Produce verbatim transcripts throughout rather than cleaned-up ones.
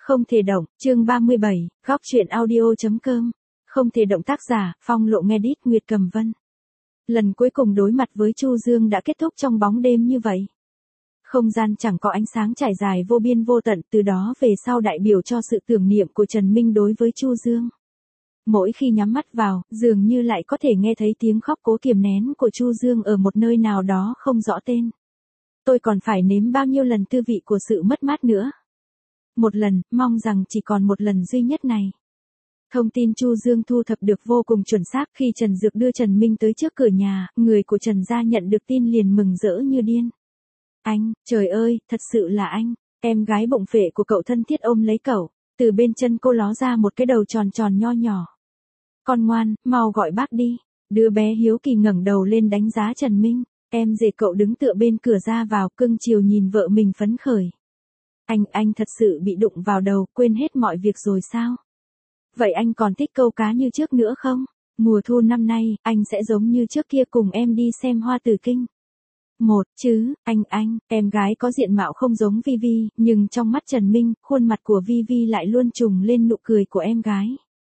Không thể động, chương ba mươi bảy, góc truyện audio.com. Không thể động, tác giả, Phong Lộ, nghe đít Nguyệt Cầm Vân. Lần cuối cùng đối mặt với Chu Dương đã kết thúc trong bóng đêm như vậy. Không gian chẳng có ánh sáng trải dài vô biên vô tận, từ đó về sau đại biểu cho sự tưởng niệm của Trần Minh đối với Chu Dương. Mỗi khi nhắm mắt vào, dường như lại có thể nghe thấy tiếng khóc cố kiềm nén của Chu Dương ở một nơi nào đó không rõ tên. Tôi còn phải nếm bao nhiêu lần tư vị của sự mất mát nữa. Một lần, mong rằng chỉ còn một lần duy nhất này. Thông tin Chu Dương thu thập được vô cùng chuẩn xác. Khi Trần Dược đưa Trần Minh tới trước cửa nhà, người của Trần gia nhận được tin liền mừng rỡ như điên. Anh, trời ơi, thật sự là anh. Em gái bụng phệ của cậu thân thiết ôm lấy cậu, từ bên chân cô ló ra một cái đầu tròn tròn nho nhỏ. Con ngoan, mau gọi bác đi. Đứa bé hiếu kỳ ngẩng đầu lên đánh giá Trần Minh. Em rể cậu đứng tựa bên cửa ra vào, cưng chiều nhìn vợ mình phấn khởi. Anh, anh thật sự bị đụng vào đầu, quên hết mọi việc rồi sao? Vậy anh còn thích câu cá như trước nữa không? Mùa thu năm nay, anh sẽ giống như trước kia cùng em đi xem hoa tử kinh. Một, chứ, anh, anh, em gái có diện mạo không giống Vi Vi, nhưng trong mắt Trần Minh, khuôn mặt của Vi Vi lại luôn trùng lên nụ cười của em gái.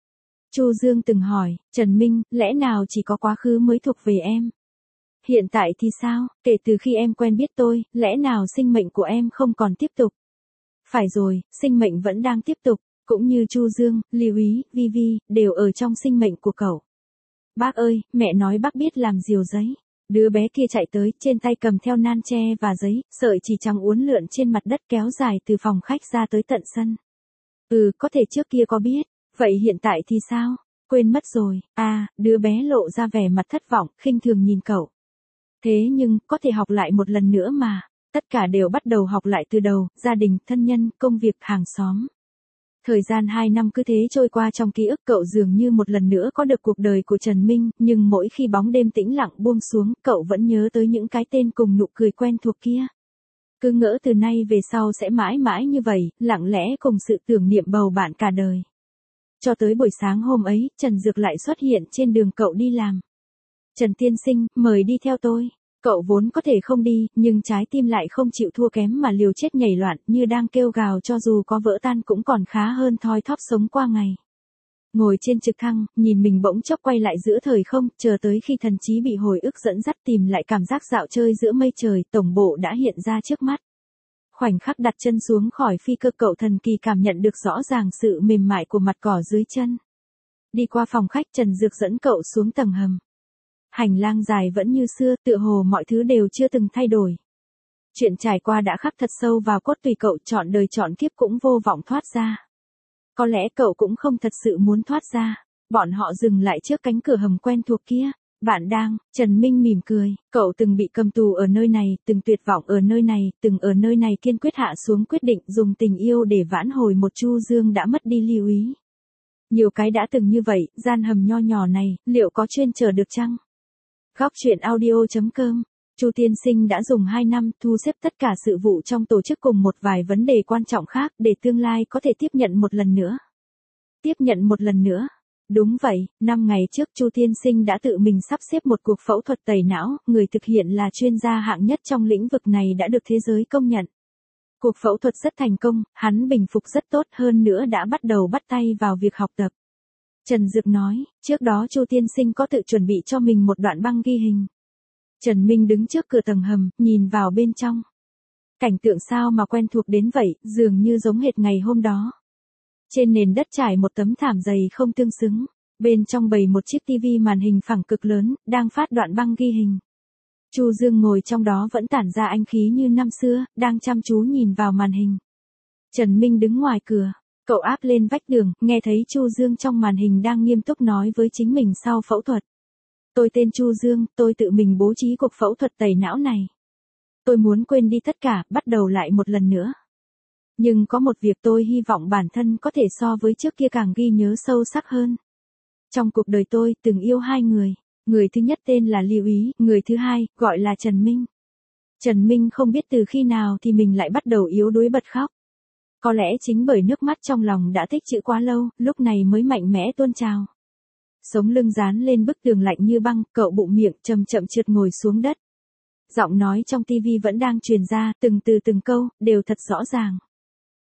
Chu Dương từng hỏi, Trần Minh, lẽ nào chỉ có quá khứ mới thuộc về em? Hiện tại thì sao, kể từ khi em quen biết tôi, lẽ nào sinh mệnh của em không còn tiếp tục? Phải rồi, sinh mệnh vẫn đang tiếp tục, cũng như Chu Dương, Lưu Ý, Vi Vi, đều ở trong sinh mệnh của cậu. Bác ơi, mẹ nói bác biết làm diều giấy. Đứa bé kia chạy tới, trên tay cầm theo nan tre và giấy, sợi chỉ trắng uốn lượn trên mặt đất kéo dài từ phòng khách ra tới tận sân. Ừ, có thể trước kia có biết, vậy hiện tại thì sao? Quên mất rồi. À, đứa bé lộ ra vẻ mặt thất vọng, khinh thường nhìn cậu. Thế nhưng, có thể học lại một lần nữa mà. Tất cả đều bắt đầu học lại từ đầu, gia đình, thân nhân, công việc, hàng xóm. Thời gian hai năm cứ thế trôi qua trong ký ức cậu, dường như một lần nữa có được cuộc đời của Trần Minh, nhưng mỗi khi bóng đêm tĩnh lặng buông xuống, cậu vẫn nhớ tới những cái tên cùng nụ cười quen thuộc kia. Cứ ngỡ từ nay về sau sẽ mãi mãi như vậy, lặng lẽ cùng sự tưởng niệm bầu bạn cả đời. Cho tới buổi sáng hôm ấy, Trần Dược lại xuất hiện trên đường cậu đi làm. Trần tiên sinh, mời đi theo tôi. Cậu vốn có thể không đi, nhưng trái tim lại không chịu thua kém mà liều chết nhảy loạn, như đang kêu gào cho dù có vỡ tan cũng còn khá hơn thoi thóp sống qua ngày. Ngồi trên trực thăng, nhìn mình bỗng chốc quay lại giữa thời không, chờ tới khi thần trí bị hồi ức dẫn dắt tìm lại cảm giác dạo chơi giữa mây trời, tổng bộ đã hiện ra trước mắt. Khoảnh khắc đặt chân xuống khỏi phi cơ, cậu thần kỳ cảm nhận được rõ ràng sự mềm mại của mặt cỏ dưới chân. Đi qua phòng khách, Trần Dược dẫn cậu xuống tầng hầm. Hành lang dài vẫn như xưa, tựa hồ mọi thứ đều chưa từng thay đổi. Chuyện trải qua đã khắc thật sâu vào cốt tùy cậu, chọn đời chọn kiếp cũng vô vọng thoát ra. Có lẽ cậu cũng không thật sự muốn thoát ra. Bọn họ dừng lại trước cánh cửa hầm quen thuộc kia. Bạn đang, Trần Minh mỉm cười, cậu từng bị cầm tù ở nơi này, từng tuyệt vọng ở nơi này, từng ở nơi này kiên quyết hạ xuống quyết định dùng tình yêu để vãn hồi một Chu Dương đã mất đi Lưu Ý. Nhiều cái đã từng như vậy, gian hầm nho nhỏ này, liệu có chuyên chờ được chăng? Góc truyện audio.com. Chu tiên sinh đã dùng hai năm thu xếp tất cả sự vụ trong tổ chức cùng một vài vấn đề quan trọng khác để tương lai có thể tiếp nhận một lần nữa. Tiếp nhận một lần nữa. Đúng vậy, năm ngày trước Chu tiên sinh đã tự mình sắp xếp một cuộc phẫu thuật tẩy não, người thực hiện là chuyên gia hạng nhất trong lĩnh vực này đã được thế giới công nhận. Cuộc phẫu thuật rất thành công, hắn bình phục rất tốt, hơn nữa đã bắt đầu bắt tay vào việc học tập. Trần Dược nói, trước đó Chu tiên sinh có tự chuẩn bị cho mình một đoạn băng ghi hình. Trần Minh đứng trước cửa tầng hầm, nhìn vào bên trong. Cảnh tượng sao mà quen thuộc đến vậy, dường như giống hệt ngày hôm đó. Trên nền đất trải một tấm thảm dày không tương xứng, bên trong bày một chiếc tivi màn hình phẳng cực lớn, đang phát đoạn băng ghi hình. Chu Dương ngồi trong đó vẫn tản ra anh khí như năm xưa, đang chăm chú nhìn vào màn hình. Trần Minh đứng ngoài cửa. Cậu áp lên vách tường, nghe thấy Chu Dương trong màn hình đang nghiêm túc nói với chính mình sau phẫu thuật. Tôi tên Chu Dương, tôi tự mình bố trí cuộc phẫu thuật tẩy não này. Tôi muốn quên đi tất cả, bắt đầu lại một lần nữa. Nhưng có một việc tôi hy vọng bản thân có thể so với trước kia càng ghi nhớ sâu sắc hơn. Trong cuộc đời tôi từng yêu hai người. Người thứ nhất tên là Lưu Ý, người thứ hai gọi là Trần Minh. Trần Minh không biết từ khi nào thì mình lại bắt đầu yếu đuối bật khóc. Có lẽ chính bởi nước mắt trong lòng đã tích trữ quá lâu, lúc này mới mạnh mẽ tuôn trào. Sống lưng dán lên bức tường lạnh như băng, cậu bụng miệng chậm chậm trượt ngồi xuống đất. Giọng nói trong tivi vẫn đang truyền ra, từng từ từng câu, đều thật rõ ràng.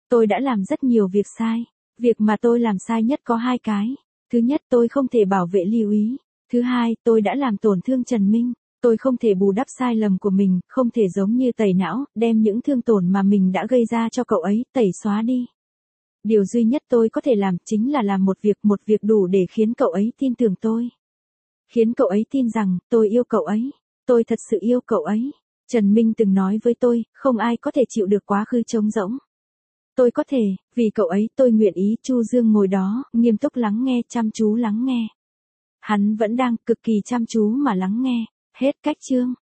Tôi đã làm rất nhiều việc sai. Việc mà tôi làm sai nhất có hai cái. Thứ nhất, tôi không thể bảo vệ Lưu Ý. Thứ hai, tôi đã làm tổn thương Trần Minh. Tôi không thể bù đắp sai lầm của mình, không thể giống như tẩy não, đem những thương tổn mà mình đã gây ra cho cậu ấy, tẩy xóa đi. Điều duy nhất tôi có thể làm chính là làm một việc, một việc đủ để khiến cậu ấy tin tưởng tôi. Khiến cậu ấy tin rằng, tôi yêu cậu ấy. Tôi thật sự yêu cậu ấy. Trần Minh từng nói với tôi, không ai có thể chịu được quá khứ trống rỗng. Tôi có thể, vì cậu ấy tôi nguyện ý. Chu Dương ngồi đó, nghiêm túc lắng nghe, chăm chú lắng nghe. Hắn vẫn đang cực kỳ chăm chú mà lắng nghe. Hết cách chương.